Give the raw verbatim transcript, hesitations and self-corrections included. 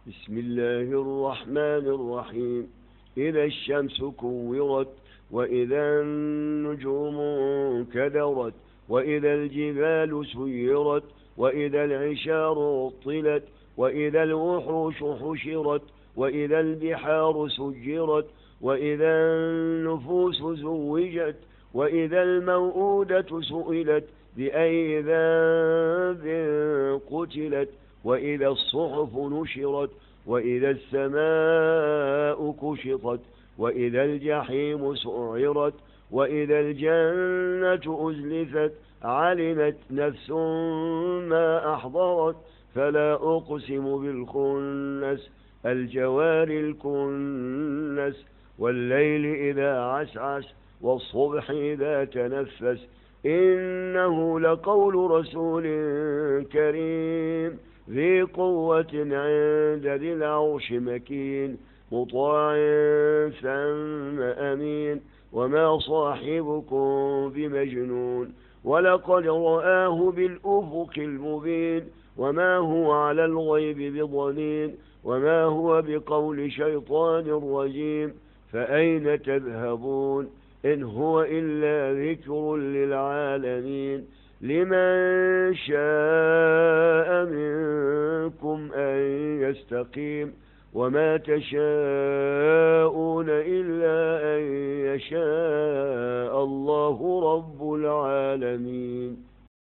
بسم الله الرحمن الرحيم. إذا الشمس كورت، وإذا النجوم انكدرت، وإذا الجبال سيرت، وإذا العشار عطلت، وإذا الوحوش حشرت، وإذا البحار سجرت، وإذا النفوس زوجت، وإذا الموءودة سئلت بأي ذنب قتلت، وإذا الصحف نشرت، وإذا السماء كشطت، وإذا الجحيم سعرت، وإذا الجنة أزلفت، علمت نفس ما أحضرت. فلا أقسم بالخنس، الجوار الكنس، والليل إذا عسعس، والصبح إذا تنفس، إنه لقول رسول كريم ذي قوة عند ذي العرش مكين، مطاع ثم أمين، وما صاحبكم بمجنون، ولقد رآه بالأفق المبين، وما هو على الغيب بضنين، وما هو بقول شيطان رجيم. فأين تذهبون؟ إن هو إلا ذكر للعالمين. لمن شاء منكم أن يستقيم، وما تشاءون إلا أن يشاء الله رب العالمين.